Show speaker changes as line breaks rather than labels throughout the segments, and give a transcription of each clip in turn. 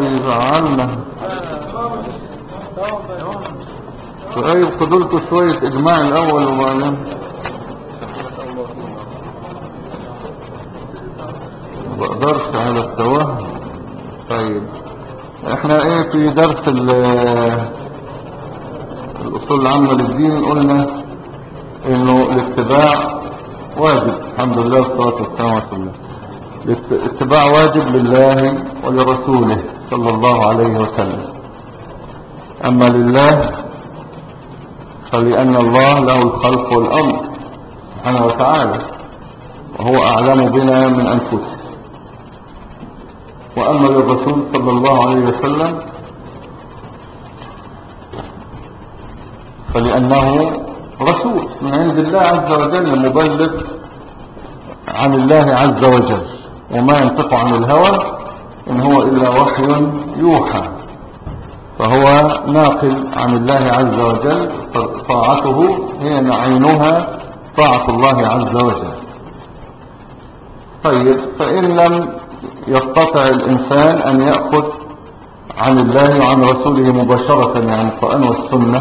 يزعلنا. طيب قدرته شوية اجماع الاول وبعدين بقدرش على التوهم. طيب احنا ايه في درس الاصول العامة للدين قلنا انه الاتباع واجب، الحمد لله والصلاة والسلام على رسول الله. الاتباع واجب لله ولرسوله صلى الله عليه وسلم. اما لله فلأن الله له الخلق والامر سبحانه وتعالى، وهو اعلم بنا من انفسنا. واما للرسول صلى الله عليه وسلم فلأنه رسول من عند الله عز وجل، مبلغ عن الله عز وجل، وما ينطق عن الهوى إن هو إلا وحي يوحى، فهو ناقل عن الله عز وجل، طاعته هي عينها طاعة الله عز وجل. طيب فإن لم يستطع الإنسان أن يأخذ عن الله وعن رسوله مباشرة يعني القرآن والسنة،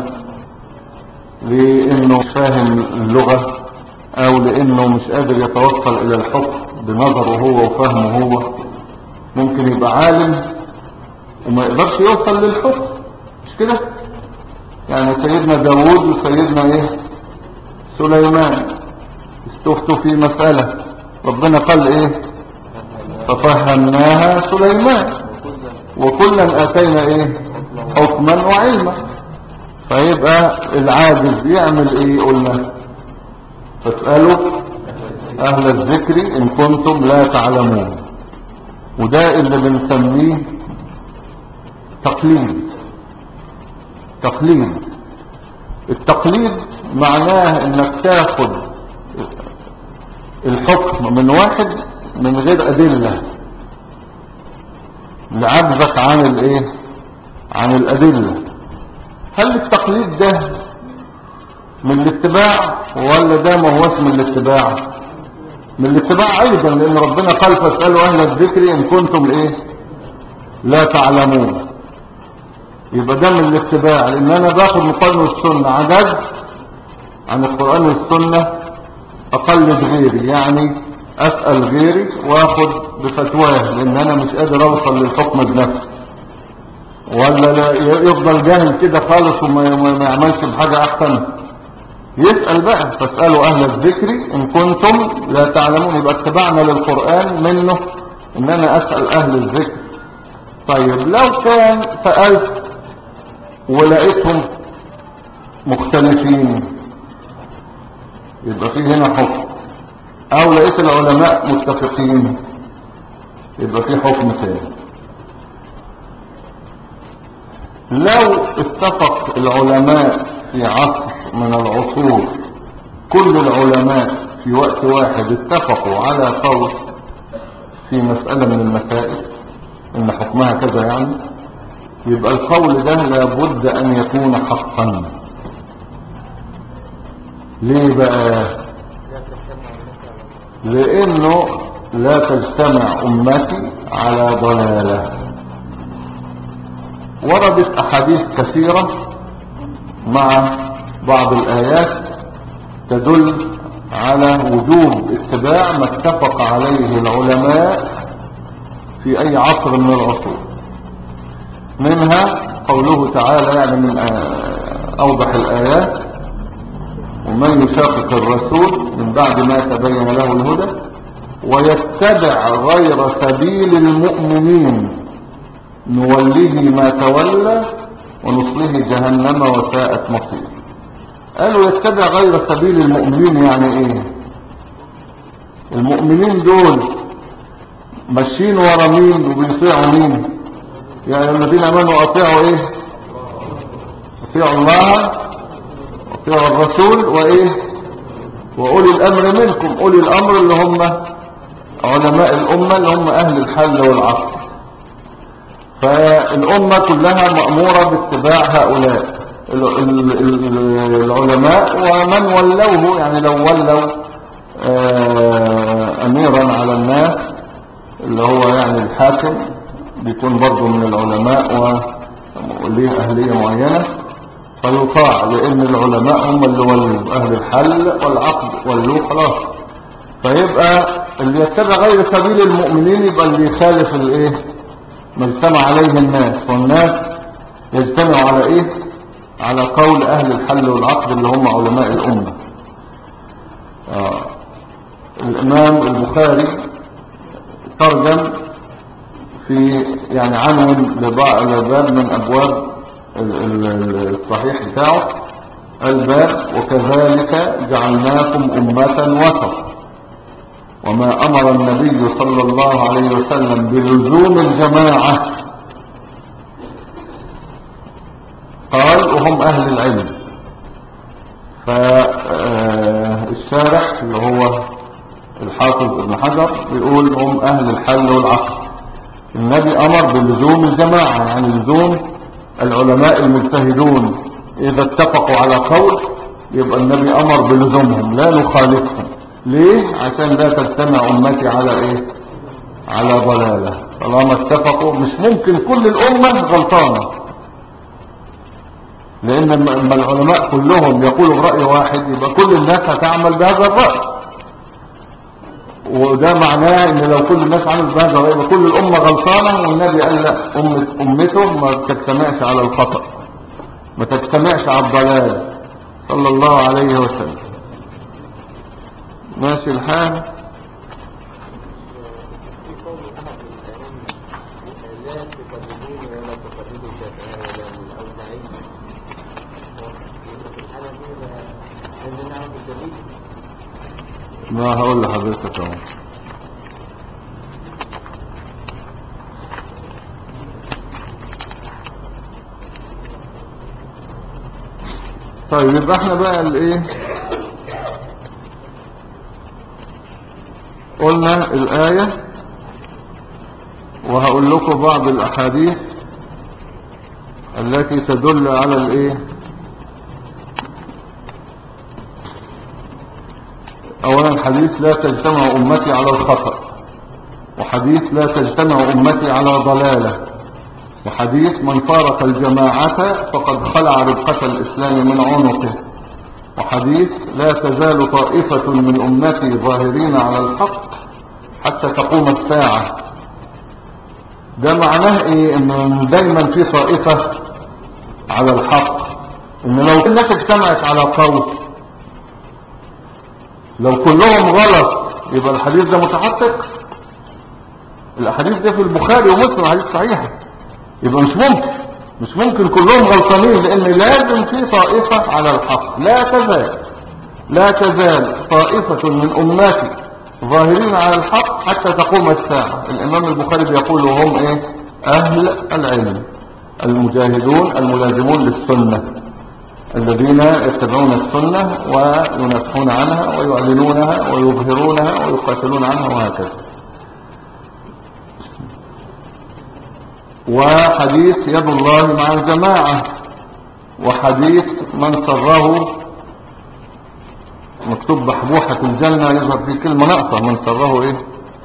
لأنه مش فاهم اللغة أو لأنه مش قادر يتوصل إلى الحكم بنظره هو وفهمه هو، ممكن يبقى عالم وما يقدرش يوصل للحكم، مش كده؟ يعني سيدنا داود وسيدنا سليمان استفتوا في مسألة، ربنا قال ففهمناها سليمان وكلا آتينا حكما وعلما. فيبقى العاجز يعمل قلنا فاسألوا أهل الذكر إن كنتم لا تعلمون. وده اللي بنسميه تقليد. التقليد معناه انك تاخد الحكم من واحد من غير أدلة لعجزك عن الأدلة. هل التقليد ده من الاتباع ولا ده ما هوش من الاتباع؟ من الاتباع ايضا، لان ربنا قال فاسألوا اهل الذكر ان كنتم لا تعلمون. يبقى ده من الاتباع، لان انا باخد من القرآن والسنة، عجز عن القرآن والسنة اقلد غيري، يعني اسأل غيري واخد بفتواه، لان انا مش قادر اوصل للحكم بنفسي. ولا لا يفضل جاهل كده خالص وما يعملش بحاجة احسن، يسأل بقى فاسألوا اهل الذكر ان كنتم لا تعلمون. يبقى اتبعنا للقرآن منه ان انا اسأل اهل الذكر. طيب لو كان سألت ولقيتهم مختلفين يبقى فيه هنا حكم، او لقيت العلماء متفقين يبقى فيه حكم ثاني. لو اتفق العلماء في عصر من العصور، كل العلماء في وقت واحد اتفقوا على قول في مسألة من المسائل ان حكمها كذا، يعني يبقى القول ده لابد ان يكون حقا. ليه بقى؟ لانه لا تجتمع امتي على ضلالة. وردت احاديث كثيرة مع بعض الايات تدل على وجوب اتباع ما اتفق عليه العلماء في اي عصر من العصور. منها قوله تعالى، يعني من اوضح الايات: ومن يشاقق الرسول من بعد ما تبين له الهدى ويتبع غير سبيل المؤمنين نوله ما تولى ونصله جهنم وساءت مصير. قالوا يتبع غير سبيل المؤمنين، يعني المؤمنين دول ماشيين ورا مين وبيطيعوا مين؟ يعني الذين امنوا اطيعوا اطيعوا الله واطيعوا الرسول واولي الامر منكم. اولي الامر اللي هم علماء الامه، اللي هم اهل الحل والعقل. فالامه كلها مأمورة باتباع هؤلاء العلماء ومن ولوه، يعني لو ولوا اميرا على الناس اللي هو يعني الحاكم بيكون برضه من العلماء وليه أهلية معينة فيطاع، لأن العلماء هم اللي ولوا أهل الحل والعقد ولوا خلاص. فيبقى اللي يتبع غير سبيل المؤمنين يبقى اللي يخالف الايه ما اجتمع عليه الناس، والناس يجتمعوا على ايه؟ على قول أهل الحل والعقد اللي هم علماء الأمة. الإمام البخاري ترجم في يعني عنون لباب من أبواب الصحيح بتاعه الباب وكذلك جعلناكم أمة وسط وما أمر النبي صلى الله عليه وسلم بلزوم الجماعة قال وهم أهل العلم. فالشارح اللي هو الحافظ ابن حجر بيقول هم أهل الحل والعقد. النبي أمر بلزوم الجماعة يعني لزوم العلماء المجتهدون، إذا اتفقوا على قول يبقى النبي أمر بلزومهم لا نخالفهم. ليه؟ عشان لا تجتمع أمتي على إيه؟ على ضلالة. طالما اتفقوا مش ممكن كل الأمة غلطانة، لأن لما العلماء كلهم يقولوا برأي واحد يبقى كل الناس هتعمل بهذا الرأي، وده معناه ان لو كل الناس عملت بهذا الرأي يبقى كل الأمة غلطانة. والنبي قال لا، أمته ما تجتمعش على الخطأ ما تجتمعش على الضلال صلى الله عليه وسلم. ماشي الحال. ما هقول لحضرتك اهو. طيب يبقى احنا بقى الايه قلنا الآية، وهقول لكم بعض الأحاديث التي تدل على الايه. اولا حديث لا تجتمع امتي على الخطأ، وحديث لا تجتمع امتي على ضلالة، وحديث من فارق الجماعة فقد خلع ربقة الاسلام من عنقه، وحديث لا تزال طائفة من امتي ظاهرين على الحق حتى تقوم الساعة. ده معناه ايه؟ ان دايما في طائفة على الحق، ان لو الناس اجتمعت على قول لو كلهم غلط يبقى الحديث ده متحقق. الحديث ده في البخاري ومسلم حديث صحيح، يبقى مش ممكن كلهم غلطانين، لان لازم في طائفة على الحق. لا تزال طائفة من امتي ظاهرين على الحق حتى تقوم الساعة. الامام البخاري بيقول وهم ايه؟ اهل العلم المجاهدون الملازمون للسنة الذين يتبعون السنة وينافحون عنها ويعلنونها ويظهرونها ويقاتلون عنها وهكذا. وحديث يد الله مع الجماعة، وحديث من سره مكتوب بحبوحة الجنة يظهر فيه كلمة ناقصة، من سره ايه؟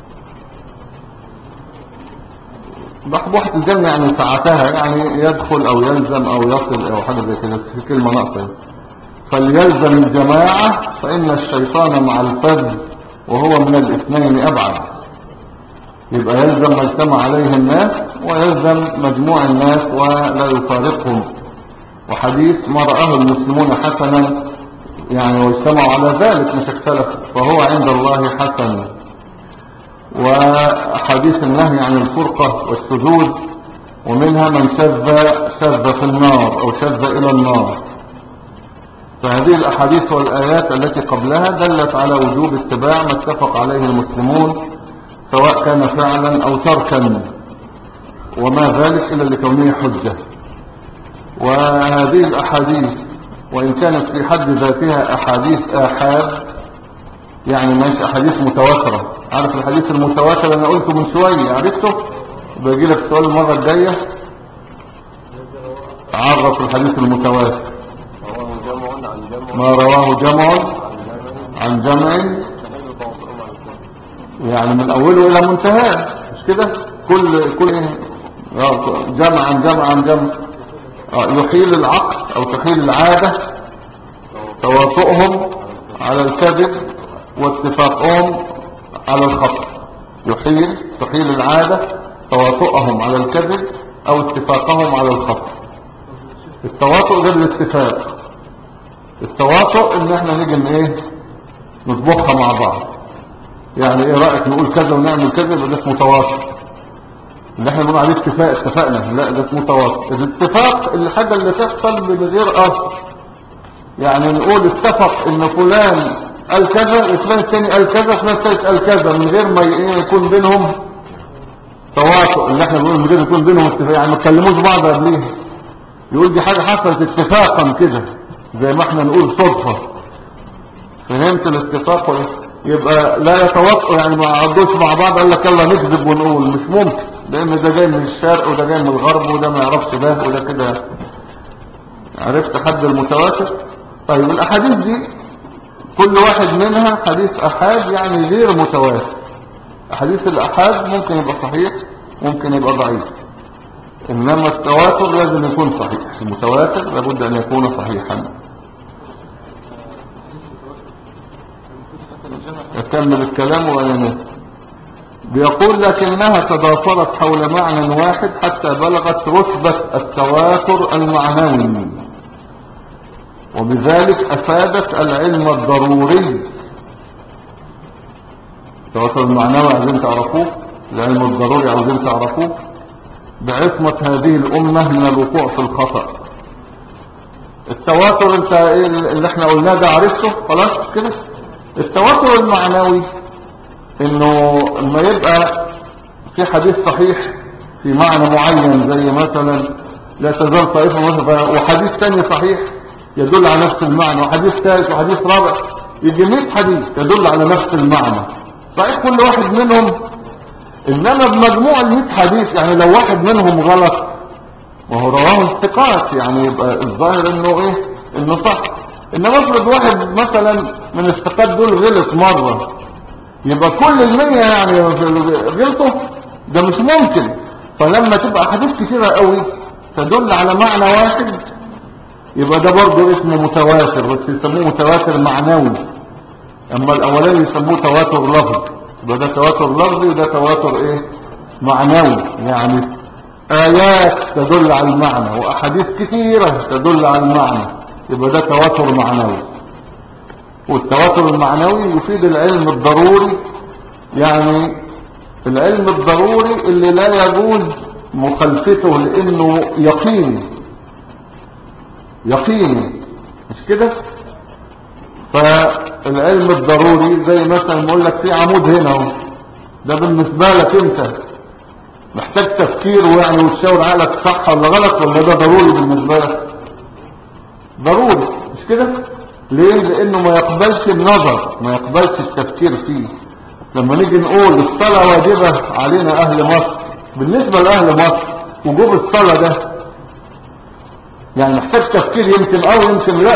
بحبوحة الجنة يعني ساعتها يعني يدخل او يلزم او يصل او حاجة زي كده، في كلمة ناقصة. فليلزم الجماعة فإن الشيطان مع الفذ وهو من الاثنين أبعد. يبقى يلزم ما اجتمع عليه الناس ويلزم مجموع الناس ولا يفارقهم. وحديث ما رآه المسلمون حسنا يعني واجتمعوا على ذلك مش اختلفوا فهو عند الله حسن. وحديث النهي عن الفرقة والشذوذ، ومنها من شذ في النار أو شذ إلى النار. فهذه الأحاديث والآيات التي قبلها دلت على وجوب اتباع ما اتفق عليه المسلمون سواء كان فعلا أو تركا، وما ذلك إلا لكونه حجة. وهذه الأحاديث وإن كانت في حد ذاتها أحاديث آحاد يعني مش أحاديث متواترة. عارف الحديث المتواتر أنا قلته من شوية عرفته؟ بيجي لك السؤال المرة الجاية عرف الحديث المتواتر. ما رواه جمع عن جمع يعني من أوله إلى منتهى، مش كده؟ كل جمعا جمعا جمع. يحيل العقل او تحيل العادة تواطؤهم على الكذب واتفاقهم على الخطأ. تحيل العادة تواطؤهم على الكذب او اتفاقهم على الخطأ. التواطؤ غير الاتفاق. التواطؤ ان احنا نيجي نطبخها مع بعض. يعني ايه رأيك نقول كذا ونعمل كذا، يبقى ده اسمه تواطؤ. اللي احنا بنقول عليه اتفقنا، لا ده اسمه تواطؤ. الاتفاق الحاجة اللي تحصل من غير اصل. يعني نقول اتفق ان فلان قال كذا وفلان الثاني قال كذا وفلان الثالث قال كذا من غير ما يكون بينهم تواطؤ. اللي احنا بنقول من غير يكون بينهم اتفاق، يعني ما تكلموش بعض قبليها. يقول دي حاجة حصلت اتفاقا كده، زي ما احنا نقول صدفة. فهمت الاتفاق؟ يبقى لا يتوقع، يعني ما عدوش مع بعض قال لك يلا نكذب ونقول، مش ممكن، لان ده جاي من الشرق وده جاي من الغرب وده ما يعرفش ده وده كده. عرفت حد المتواتر؟ طيب الاحاديث دي كل واحد منها حديث احاد يعني غير متواتر. احاديث الاحاد ممكن يبقى صحيح ممكن يبقى ضعيف، انما التواتر لازم يكون صحيح. المتواتر لابد ان يكون صحيحا. أكمل الكلام وأنا بيقول لكنها تضافرت حول معنى واحد حتى بلغت رتبة التواتر المعنوي، وبذلك أفادت العلم الضروري. التواتر المعنوي عايزين تعرفوه، العلم الضروري عايزين تعرفوه، بعصمة هذه الأمة من الوقوع في الخطأ. التواتر انت اللي احنا قلناه ده عرفته خلاص كده. التواتر المعنوي انه لما يبقى في حديث صحيح في معنى معين، زي مثلا لا تزال طائفة مثلا، وحديث ثاني صحيح يدل على نفس المعنى، وحديث ثالث وحديث رابع، يجي 100 حديث يدل على نفس المعنى صحيح كل واحد منهم. انما بمجموع ال100 حديث يعني لو واحد منهم غلط وهو رواه الثقات، يعني يبقى الظاهر انه صح. انما افرض واحد مثلا من الثقات دول غلط مرة، يبقى كل 100 يعني غلطوا، ده مش ممكن. فلما تبقى حديث كتيرة قوي تدل على معنى واحد، يبقى ده برضه اسمه متواتر، بس يسموه متواتر معنوي. اما الاولاني يسموه تواتر لفظي، يبقى ده تواتر لفظي وده تواتر معنوي. يعني ايات تدل على المعنى واحاديث كتيرة تدل على المعنى، يبقى ده تواتر معنوي. والتواتر المعنوي يفيد العلم الضروري، يعني العلم الضروري اللي لا يجوز مخالفته لانه يقيني مش كده. فالعلم الضروري زي مثلا بقول لك في عمود هنا، ده بالنسبة لك انت محتاج تفكير ويعني وتشاور عقلك صح ولا غلط، ولا ده ضروري بالنسبة لك؟ ضروري مش كده. ليه؟ لانه ما يقبلش النظر، ما يقبلش التفكير فيه. لما نيجي نقول الصلاة واجبة علينا اهل مصر، بالنسبة لاهل مصر وجوب الصلاة ده يعني محتاج تفكير، يمكن يمكن لا،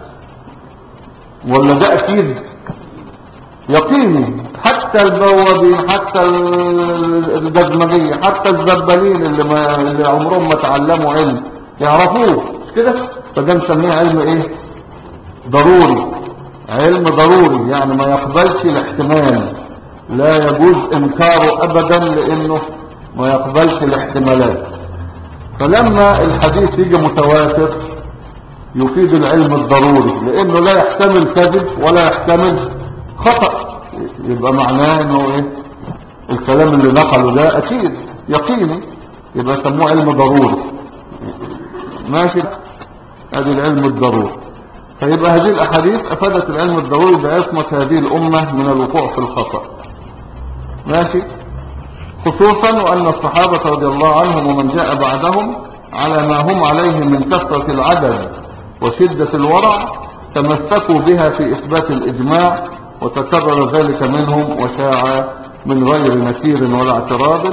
ولا ده اكيد يقيني. حتى البوابين، حتى الدجمجية، حتى الزبالين اللي عمرهم ما تعلموا علم يعرفوه مش كده. فده نسميه علم ضروري. علم ضروري يعني ما يقبلش الاحتمال، لا يجوز انكاره ابدا لانه ما يقبلش الاحتمالات. فلما الحديث يجي متواتر يفيد العلم الضروري، لانه لا يحتمل كذب ولا يحتمل خطأ، يبقى معناه انه الكلام اللي نقله ده اكيد يقيني، يبقى سموه علم ضروري. ماشي، ادي العلم الضروري. فيبقى هذه الاحاديث افادت العلم الضروري بعصمة هذه الامة من الوقوع في الخطأ. ماشي. خصوصا وان الصحابة رضي الله عنهم ومن جاء بعدهم على ما هم عليه من كثرة العدد وشدة الورع تمسكوا بها في اثبات الاجماع، وتكرر ذلك منهم وشاع من غير نكير ولا اعتراض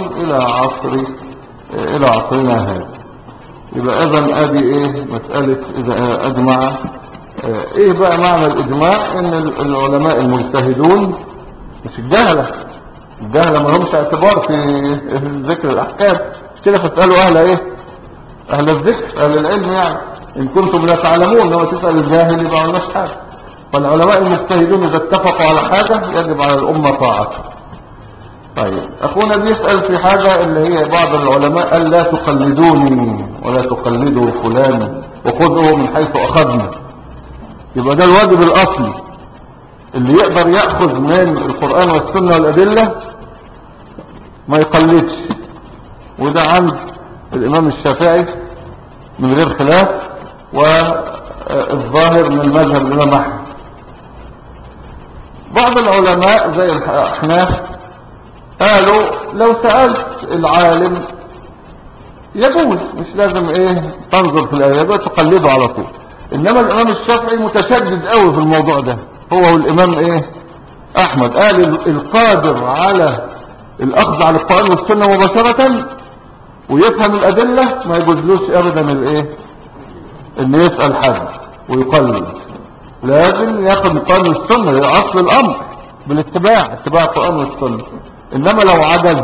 الى عصرنا هذا. يبقى اذن ادي مسألة اذا اجمع. بقى معنى الاجماع؟ ان العلماء المجتهدون مش الجهلة ما لهمش اعتبار في ذكر الاحكام، كده فاسألوا اهل ايه؟ اهل الذكر، اهل العلم يعني، ان كنتم لا تعلمون. لو تسأل الجاهل يبقى مالناش حاجة. فالعلماء المجتهدون اذا اتفقوا على حاجة يجب على الامة طاعته. طيب اخونا بيسأل في حاجة اللي هي بعض العلماء قال لا تقلدوني ولا تقلدوا فلان وخذوا من حيث اخذنا. يبقى ده الواجب الاصلي، اللي يقدر يأخذ من القرآن والسنة والأدلة ما يقلدش. وده عند الإمام الشافعي من غير خلاف، والظاهر من مذهب الإمام أحمد. بعض العلماء زي الأحناف قالوا لو سألت العالم يجوز، مش لازم ايه تنظر في الآية، يجوز تقلده على طول. إنما الإمام الشافعي متشدد قوي في الموضوع ده، هو والإمام ايه أحمد. قال القادر على الأخذ على القرآن والسنة مباشرة ويفهم الأدلة ما يجوزلوش أبدا الايه إن يسأل حد ويقلد. لازم ياخد القرآن والسنة، ده أصل الأمر بالاتباع، اتباع القرآن والسنة. إنما لو عجز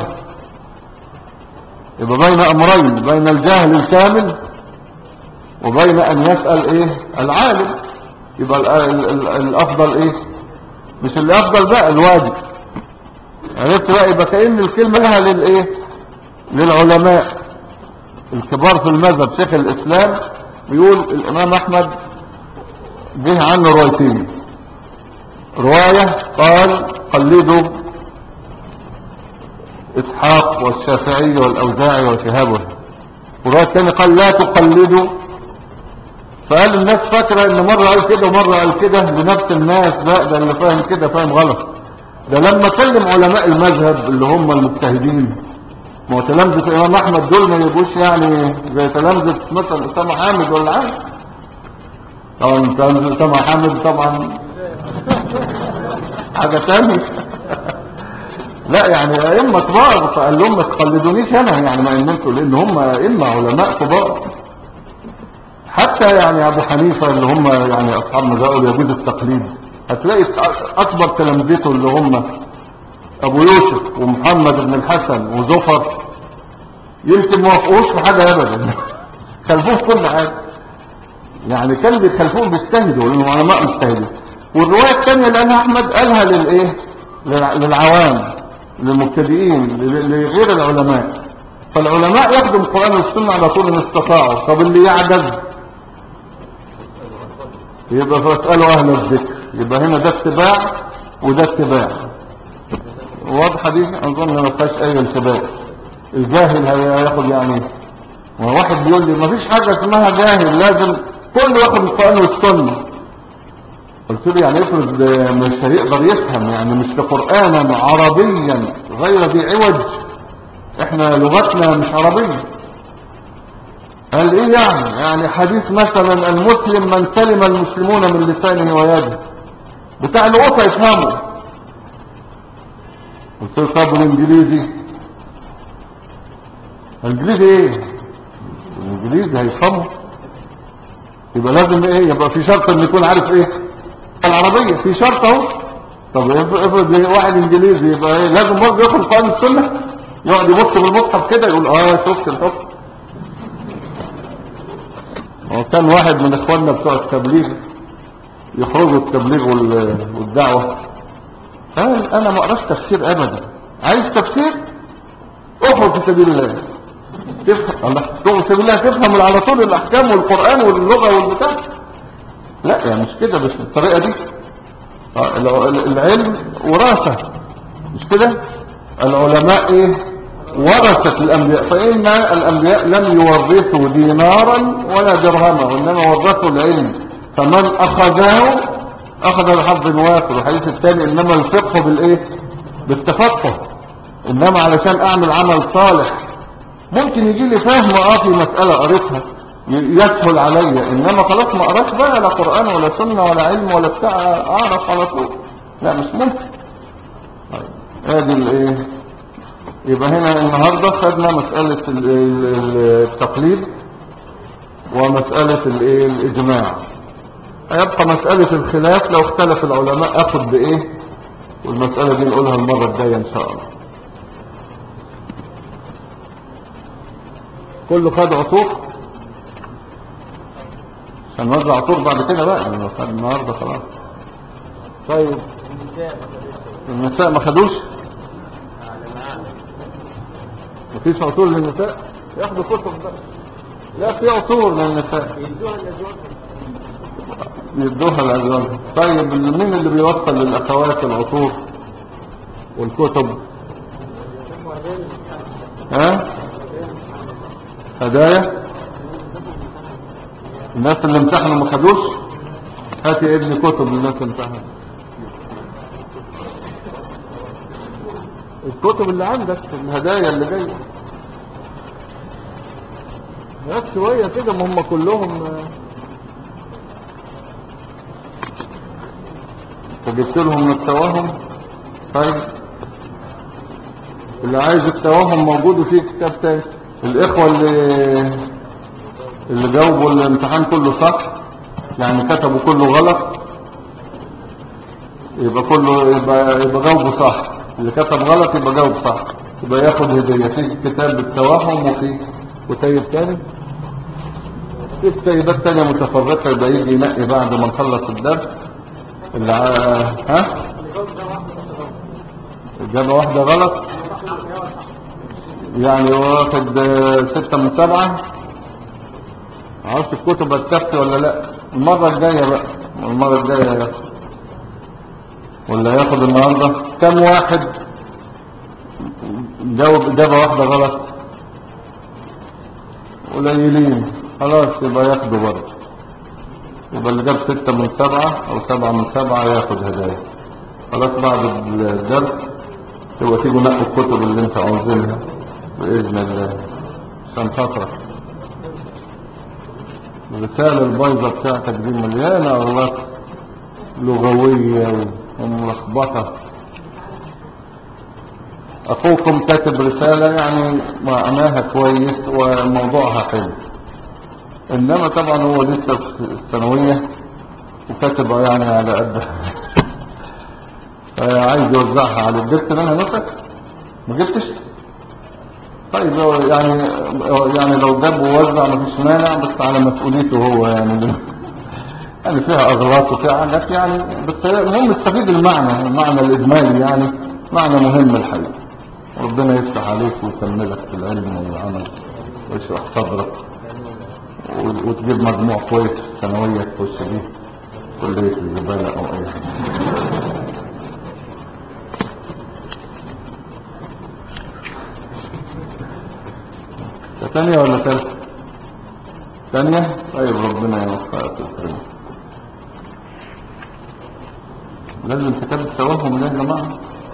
يبقى بين أمرين، بين الجاهل الكامل وبين أن يسأل ايه العالم. يبقى الأفضل ايه؟ مش اللي أفضل بقى الواجب. عرفت بقى؟ يبقى كأن الكلمة لها للايه للعلماء الكبار في المذهب. شيخ الإسلام بيقول الإمام أحمد جه عنه روايتين. رواية قال قلدوا إسحاق والشافعي والأوزاعي وشهابه، ورواية تاني قال لا تقلدوا. فقال الناس فاكرة ان مرة قال كده ومرة قال كده لنفس الناس. لا، ده اللي فاهم كده فاهم غلط. ده لما كلم علماء المذهب اللي هم المجتهدين، ما هو تلامذة الإمام أحمد دول ما يبقوش يعني زي تلامذة مثلا أسامة حامد ولا عارف. طبعا تلامذة أسامة حامد طبعا حاجة تانية. لا يعني أئمة كبار، فقال لهم ما تقلدونيش أنا، يعني ما إنكم، لأن هم أئمة علماء كبار. حتى يعني أبو حنيفة اللي هم يعني أصحاب مذهب يجوز التقليد، هتلاقي أكبر تلامذته اللي هم أبو يوسف ومحمد بن الحسن وزفر يمكن ما وافقوش في حاجة أبدا، خلفوه في كل حاجة. يعني كان بيخلفوهم بيجتهدوا لأنهم علماء مجتهدين. والرواية الثانية اللي قالها أحمد قالها للإيه للعوام، للمبتدئين، لغير العلماء. فالعلماء يخدم القرآن والسنة على طول إن استطاعوا. طب اللي يعجز يبقى فاسألوا أهل الذكر. يبقى هنا ده اتباع وده اتباع. واضحة دي؟ أظن ما فيهاش أي التباس. الجاهل هياخد يعني، واحد بيقول لي ما فيش حاجة اسمها جاهل، لازم كله ياخد القرآن والسنة. قلت له يعني افرض مش هيقدر يفهم، يعني مش قرآنا عربيا غير ذي عوج، احنا لغتنا مش عربية. قال ايه يعني حديث مثلا المسلم من سلم المسلمون من لسانه ويده، بتاع الوطا يفهمه. قلت له طب الانجليزي؟ الانجليزي ايه؟ الانجليزي هيفهمه. يبقى لازم ايه؟ يبقى في شرط ان يكون عارف ايه العربية، في شرط اهو. طب افرض واحد انجليزي يبقى ايه؟ لازم برضه ياخد القرآن السنة، يقعد يبص بالمصحف كده يقول شفت الحكم. وكان واحد من اخواننا بتوع التبليغ يخرجوا التبليغ والدعوة، قال انا ما اقراش تفسير ابدا، عايز تفسير اخرج في سبيل الله تفهم. الله، تخرج في سبيل الله تفهم على طول الاحكام والقرآن واللغة والبتاع. لا يعني مش كده، مش بالطريقة دي. العلم وراثة، مش كده؟ العلماء ايه؟ ورثة الانبياء. فإن الانبياء لم يورثوا دينارا ولا درهما، وانما ورثوا العلم، فمن اخذه اخذ بحظ وافر. الحديث الثاني انما الفقه بالايه؟ بالتفقه. انما علشان اعمل عمل صالح ممكن يجي لي فهم في مسألة قريتها يسهل عليا، انما خلاص ما قراش بقى لا قرآن ولا سنة ولا علم ولا بتاع اعرف على طول، لا مش ممكن. ادي الايه؟ يبقى هنا النهاردة خدنا مسألة التقليد ومسألة الايه الاجماع. هيبقى مسألة الخلاف، لو اختلف العلماء اخذ بايه، والمسألة دي نقولها المرة الجاية ان شاء الله. كله خد عطور عشان نوزع عطور بعد كده بقى، لانه خد النهارده خلاص. طيب النساء ما خدوش؟ مفيش عطور للنساء؟ ياخدوا كتب بقى. لا في عطور للنساء يدوها للأزواج. طيب مين اللي بيوصل للأخوات العطور والكتب؟ ها؟ هدايا؟ الناس اللي امتحنوا ما خدوش؟ هاتي يا ابني كتب للناس اللي امتحنوا. الكتب اللي عندك الهدايا اللي جايه هات شويه كده، ما هم كلهم. فجبت لهم من التوهم. طيب اللي عايز التوهم موجود فيه كتاب تاني. الاخوه اللي جاوبوا الامتحان كله صح، يعني كتبوا كله غلط، يبقى كله يبقى جاوبه صح. اللي كتب غلط يبقى جاوب صح، يبقى ياخد هديه في كتاب التوهم وفي كتيب تاني. في كتيبات تانية متفرقه يبقى يجي ينقي بعد ما نخلص الدرس. اللي ها إجابة واحدة غلط يعني واخد 6 من 7. عرفت الكتب هتكفي ولا لا؟ المرة الجاية بقى، المرة الجاية ياخد ولا ياخد النهاردة. كم واحد جاوب إجابة واحدة غلط؟ قليلين. خلاص يبقى ياخدوا برضه. يبقى اللي جاب 6 من 7 أو 7 من 7 ياخد هدايا. خلاص بعد الدرس تبقى تيجوا نقوا الكتب اللي انت عاوزينها بإذن الله عشان خاطرك. الرسالة البيضة بتاعتك دي مليانة أغلاط لغوية وملخبطة. أخوكم كاتب رسالة يعني معناها كويس وموضوعها حلو، إنما طبعا هو لسه في الثانوية وكاتبها يعني على قد عايز يوزعها على الجبت منها نفسك ما جبتش. طيب يعني لو جاب ووزع مفيش مانع، بس على مسؤوليته هو يعني يعني فيها اغلاط وفيها حاجات يعني، بس المهم استفيد المعنى الاجمالي يعني معنى مهم الحقيقه. ربنا يفتح عليك ويكملك في العلم والعمل ويشرح صدرك وتجيب مجموع كويس في الثانويه تخش بيه كليه الزباله او اي حاجه. ثانية ولا ثالثة؟ ثانية. طيب ربنا يوفقك ويكرمك. لازم كتاب التوهم ده يا جماعة.